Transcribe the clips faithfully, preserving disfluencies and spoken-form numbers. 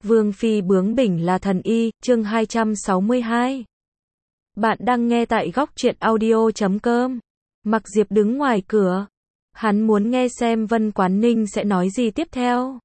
Vương phi bướng bỉnh là thần y, chương hai trăm sáu mươi hai. Bạn đang nghe tại góc truyện audio chấm com. Mặc Diệp đứng ngoài cửa. Hắn muốn nghe xem Vân Quán Ninh sẽ nói gì tiếp theo.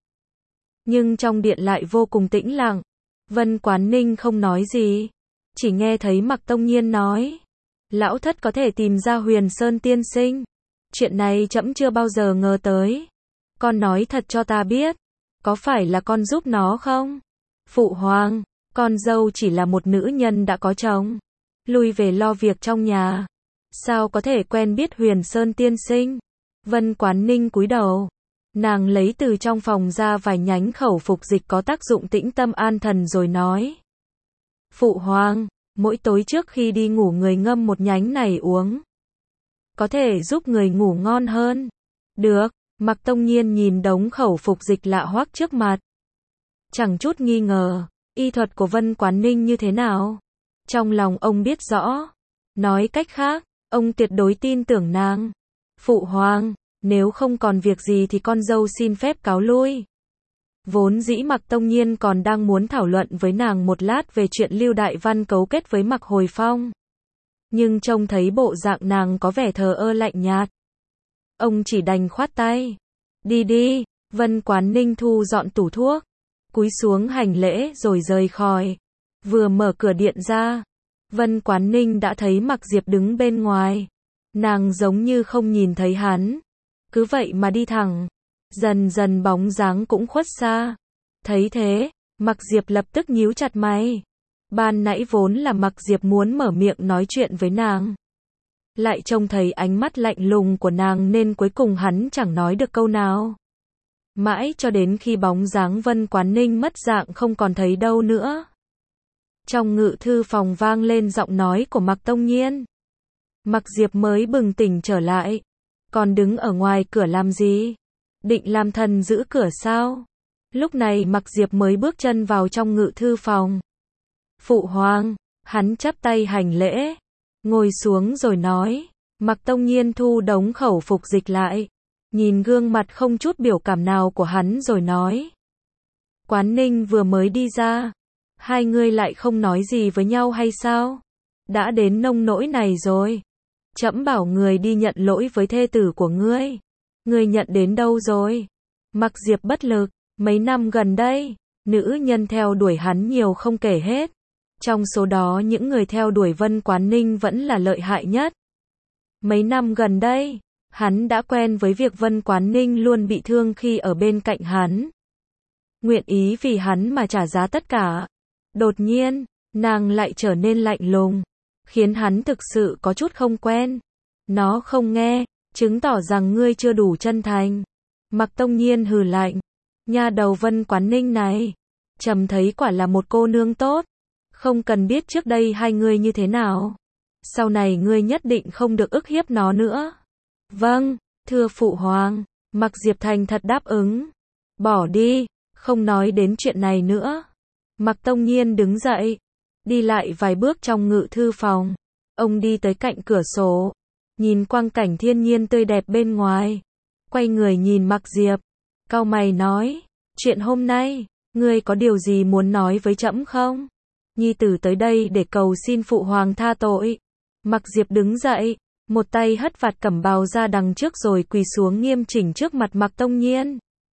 Nhưng trong điện lại vô cùng tĩnh lặng. Vân Quán Ninh không nói gì. Chỉ nghe thấy Mặc Tông Nhiên nói. Lão thất có thể tìm ra Huyền Sơn tiên sinh. Chuyện này trẫm chưa bao giờ ngờ tới. Con nói thật cho ta biết. Có phải là con giúp nó không? Phụ hoàng, con dâu chỉ là một nữ nhân đã có chồng. Lui về lo việc trong nhà. Sao có thể quen biết Huyền Sơn tiên sinh? Vân Quán Ninh cúi đầu. Nàng lấy từ trong phòng ra vài nhánh khẩu phục dịch có tác dụng tĩnh tâm an thần rồi nói. Phụ hoàng, mỗi tối trước khi đi ngủ người ngâm một nhánh này uống. Có thể giúp người ngủ ngon hơn. Được. Mặc Tông Nhiên nhìn đống khẩu phục dịch lạ hoắc trước mặt. Chẳng chút nghi ngờ, y thuật của Vân Quán Ninh như thế nào. Trong lòng ông biết rõ. Nói cách khác, ông tuyệt đối tin tưởng nàng. Phụ hoàng, nếu không còn việc gì thì con dâu xin phép cáo lui. Vốn dĩ Mặc Tông Nhiên còn đang muốn thảo luận với nàng một lát về chuyện Lưu Đại Văn cấu kết với Mặc Hồi Phong. Nhưng trông thấy bộ dạng nàng có vẻ thờ ơ lạnh nhạt. Ông chỉ đành khoát tay. Đi đi, Vân Quán Ninh thu dọn tủ thuốc. Cúi xuống hành lễ rồi rời khỏi. Vừa mở cửa điện ra. Vân Quán Ninh đã thấy Mặc Diệp đứng bên ngoài. Nàng giống như không nhìn thấy hắn. Cứ vậy mà đi thẳng. Dần dần bóng dáng cũng khuất xa. Thấy thế, Mặc Diệp lập tức nhíu chặt mày. Ban nãy vốn là Mặc Diệp muốn mở miệng nói chuyện với nàng. Lại trông thấy ánh mắt lạnh lùng của nàng nên cuối cùng hắn chẳng nói được câu nào. Mãi cho đến khi bóng dáng Vân Quán Ninh mất dạng không còn thấy đâu nữa. Trong ngự thư phòng vang lên giọng nói của Mặc Tông Nhiên. Mặc Diệp mới bừng tỉnh trở lại. Còn đứng ở ngoài cửa làm gì? Định làm thần giữ cửa sao? Lúc này Mặc Diệp mới bước chân vào trong ngự thư phòng. Phụ hoàng, hắn chắp tay hành lễ. Ngồi xuống rồi nói. Mặc Tông Nhiên thu đống khẩu phục dịch lại. Nhìn gương mặt không chút biểu cảm nào của hắn rồi nói. Quán Ninh vừa mới đi ra. Hai người lại không nói gì với nhau hay sao? Đã đến nông nỗi này rồi. Trẫm bảo người đi nhận lỗi với thê tử của ngươi. Ngươi nhận đến đâu rồi? Mặc Diệp bất lực. Mấy năm gần đây, nữ nhân theo đuổi hắn nhiều không kể hết. Trong số đó những người theo đuổi Vân Quán Ninh vẫn là lợi hại nhất. Mấy năm gần đây, hắn đã quen với việc Vân Quán Ninh luôn bị thương khi ở bên cạnh hắn. Nguyện ý vì hắn mà trả giá tất cả. Đột nhiên, nàng lại trở nên lạnh lùng, khiến hắn thực sự có chút không quen. Nó không nghe, chứng tỏ rằng ngươi chưa đủ chân thành. Mặc Tông Nhiên hừ lạnh. Nha đầu Vân Quán Ninh này, trầm thấy quả là một cô nương tốt. Không cần biết trước đây hai người như thế nào. Sau này ngươi nhất định không được ức hiếp nó nữa. Vâng, thưa phụ hoàng. Mặc Diệp thành thật đáp ứng. Bỏ đi, không nói đến chuyện này nữa. Mặc Tông Nhiên đứng dậy. Đi lại vài bước trong ngự thư phòng. Ông đi tới cạnh cửa sổ. Nhìn quang cảnh thiên nhiên tươi đẹp bên ngoài. Quay người nhìn Mặc Diệp. Cau mày nói. Chuyện hôm nay, ngươi có điều gì muốn nói với trẫm không? Nhi tử tới đây để cầu xin phụ hoàng tha tội. Mặc Diệp đứng dậy, một tay hất vạt cẩm bào ra đằng trước rồi quỳ xuống nghiêm chỉnh trước mặt Mặc Tông Nhiên.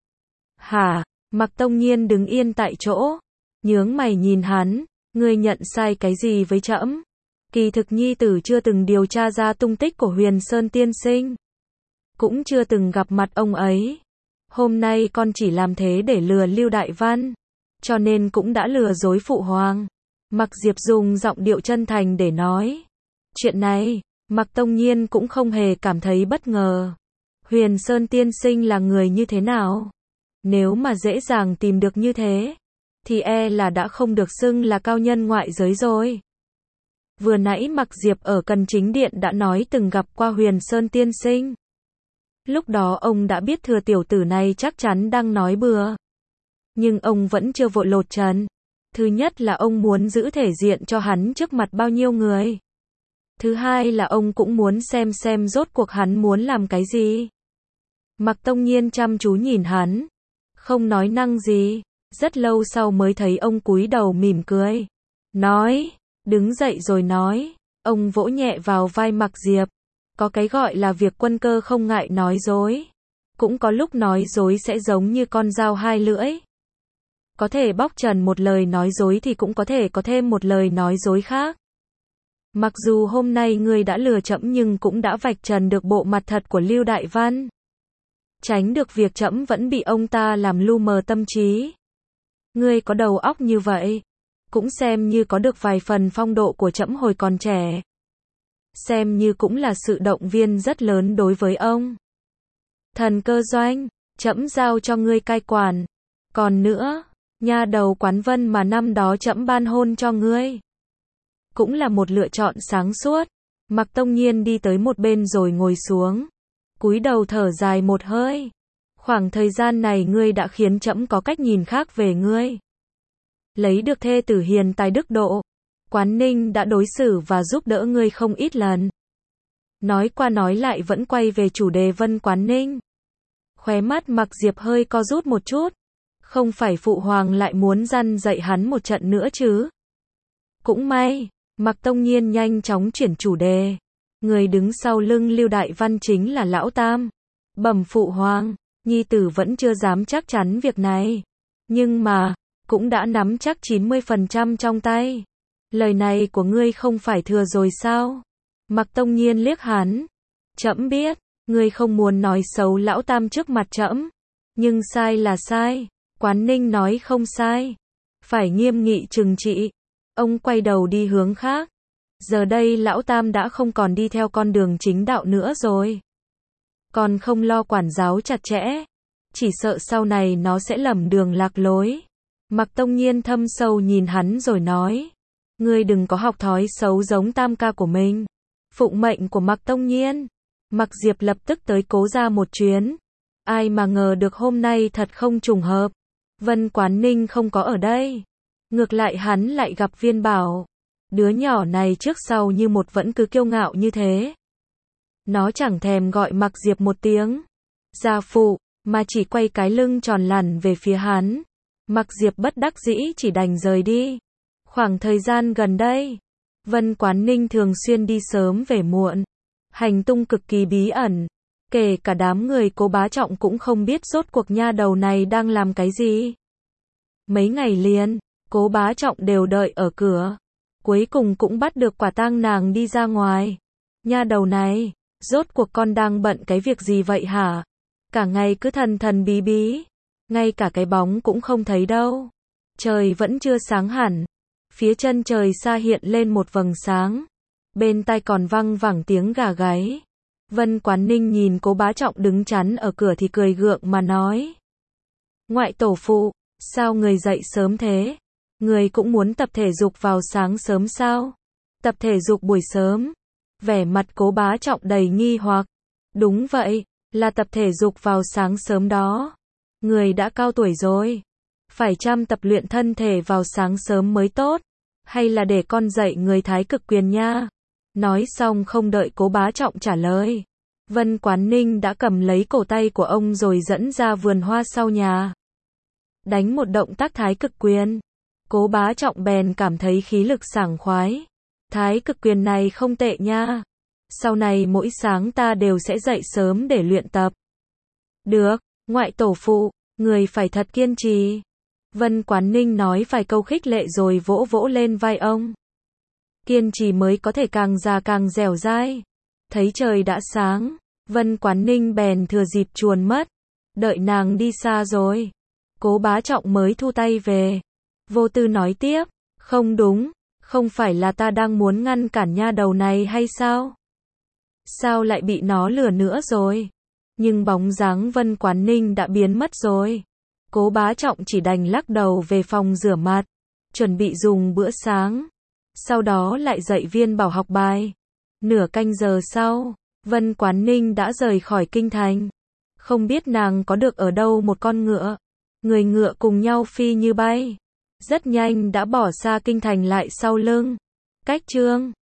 Hả? Mặc Tông Nhiên đứng yên tại chỗ, nhướng mày nhìn hắn, ngươi nhận sai cái gì với trẫm? Kỳ thực nhi tử chưa từng điều tra ra tung tích của Huyền Sơn tiên sinh, cũng chưa từng gặp mặt ông ấy. Hôm nay con chỉ làm thế để lừa Lưu Đại Văn, cho nên cũng đã lừa dối phụ hoàng. Mặc Diệp dùng giọng điệu chân thành để nói. Chuyện này, Mặc Tông Nhiên cũng không hề cảm thấy bất ngờ. Huyền Sơn tiên sinh là người như thế nào? Nếu mà dễ dàng tìm được như thế, thì e là đã không được xưng là cao nhân ngoại giới rồi. Vừa nãy Mặc Diệp ở Cần Chính Điện đã nói từng gặp qua Huyền Sơn tiên sinh. Lúc đó ông đã biết thừa tiểu tử này chắc chắn đang nói bừa. Nhưng ông vẫn chưa vội lột trần. Thứ nhất là ông muốn giữ thể diện cho hắn trước mặt bao nhiêu người. Thứ hai là ông cũng muốn xem xem rốt cuộc hắn muốn làm cái gì. Mặc Tông Nhiên chăm chú nhìn hắn. Không nói năng gì. Rất lâu sau mới thấy ông cúi đầu mỉm cười. Nói, đứng dậy rồi nói. Ông vỗ nhẹ vào vai Mạc Diệp. Có cái gọi là việc quân cơ không ngại nói dối. Cũng có lúc nói dối sẽ giống như con dao hai lưỡi. Có thể bóc trần một lời nói dối thì cũng có thể có thêm một lời nói dối khác. Mặc dù hôm nay ngươi đã lừa trẫm nhưng cũng đã vạch trần được bộ mặt thật của Lưu Đại Văn. Tránh được việc trẫm vẫn bị ông ta làm lu mờ tâm trí. Ngươi có đầu óc như vậy, cũng xem như có được vài phần phong độ của trẫm hồi còn trẻ. Xem như cũng là sự động viên rất lớn đối với ông. Thần Cơ Doanh, trẫm giao cho ngươi cai quản. Còn nữa, nha đầu Quán Vân mà năm đó trẫm ban hôn cho ngươi, cũng là một lựa chọn sáng suốt. Mạc Tông Nhiên đi tới một bên rồi ngồi xuống, cúi đầu thở dài một hơi. Khoảng thời gian này ngươi đã khiến trẫm có cách nhìn khác về ngươi. Lấy được thê tử hiền tài đức độ, Quán Ninh đã đối xử và giúp đỡ ngươi không ít lần. Nói qua nói lại vẫn quay về chủ đề Vân Quán Ninh. Khóe mắt Mạc Diệp hơi co rút một chút. Không phải phụ hoàng lại muốn răn dạy hắn một trận nữa chứ? Cũng may, Mạc Tông Nhiên nhanh chóng chuyển chủ đề. Người đứng sau lưng Lưu Đại Văn chính là Lão Tam. Bẩm phụ hoàng, nhi tử vẫn chưa dám chắc chắn việc này. Nhưng mà, cũng đã nắm chắc chín mươi phần trăm trong tay. Lời này của ngươi không phải thừa rồi sao? Mạc Tông Nhiên liếc hắn. Trẫm biết, ngươi không muốn nói xấu Lão Tam trước mặt trẫm. Nhưng sai là sai. Quán Ninh nói không sai. Phải nghiêm nghị trừng trị. Ông quay đầu đi hướng khác. Giờ đây Lão Tam đã không còn đi theo con đường chính đạo nữa rồi. Còn không lo quản giáo chặt chẽ. Chỉ sợ sau này nó sẽ lầm đường lạc lối. Mạc Tông Nhiên thâm sâu nhìn hắn rồi nói. Ngươi đừng có học thói xấu giống tam ca của mình. Phụng mệnh của Mạc Tông Nhiên. Mạc Diệp lập tức tới Cố ra một chuyến. Ai mà ngờ được hôm nay thật không trùng hợp. Vân Quán Ninh không có ở đây. Ngược lại hắn lại gặp Viên Bảo. Đứa nhỏ này trước sau như một vẫn cứ kiêu ngạo như thế. Nó chẳng thèm gọi Mạc Diệp một tiếng gia phụ, mà chỉ quay cái lưng tròn lẳn về phía hắn. Mạc Diệp bất đắc dĩ chỉ đành rời đi. Khoảng thời gian gần đây, Vân Quán Ninh thường xuyên đi sớm về muộn. Hành tung cực kỳ bí ẩn. Kể cả đám người Cố Bá Trọng cũng không biết rốt cuộc nha đầu này đang làm cái gì. Mấy ngày liền, Cố Bá Trọng đều đợi ở cửa. Cuối cùng cũng bắt được quả tang nàng đi ra ngoài. Nha đầu này, rốt cuộc con đang bận cái việc gì vậy hả? Cả ngày cứ thần thần bí bí. Ngay cả cái bóng cũng không thấy đâu. Trời vẫn chưa sáng hẳn. Phía chân trời xa hiện lên một vầng sáng. Bên tai còn văng vẳng tiếng gà gáy. Vân Quán Ninh nhìn Cố Bá Trọng đứng chắn ở cửa thì cười gượng mà nói. Ngoại tổ phụ, sao người dậy sớm thế? Người cũng muốn tập thể dục vào sáng sớm sao? Tập thể dục buổi sớm. Vẻ mặt Cố Bá Trọng đầy nghi hoặc. Đúng vậy, là tập thể dục vào sáng sớm đó. Người đã cao tuổi rồi. Phải chăm tập luyện thân thể vào sáng sớm mới tốt. Hay là để con dạy người Thái Cực Quyền nha? Nói xong không đợi Cố Bá Trọng trả lời. Vân Quán Ninh đã cầm lấy cổ tay của ông rồi dẫn ra vườn hoa sau nhà. Đánh một động tác Thái Cực Quyền. Cố Bá Trọng bèn cảm thấy khí lực sảng khoái. Thái Cực Quyền này không tệ nha. Sau này mỗi sáng ta đều sẽ dậy sớm để luyện tập. Được, ngoại tổ phụ, người phải thật kiên trì. Vân Quán Ninh nói vài câu khích lệ rồi vỗ vỗ lên vai ông. Kiên trì mới có thể càng già càng dẻo dai. Thấy trời đã sáng, Vân Quán Ninh bèn thừa dịp chuồn mất. Đợi nàng đi xa rồi, Cố Bá Trọng mới thu tay về. Vô tư nói tiếp, không đúng, không phải là ta đang muốn ngăn cản nha đầu này hay sao? Sao lại bị nó lừa nữa rồi? Nhưng bóng dáng Vân Quán Ninh đã biến mất rồi. Cố Bá Trọng chỉ đành lắc đầu về phòng rửa mặt, chuẩn bị dùng bữa sáng. Sau đó lại dạy Viên Bảo học bài. Nửa canh giờ sau, Vân Quán Ninh đã rời khỏi kinh thành. Không biết nàng có được ở đâu một con ngựa. Người ngựa cùng nhau phi như bay. Rất nhanh đã bỏ xa kinh thành lại sau lưng. Cách chương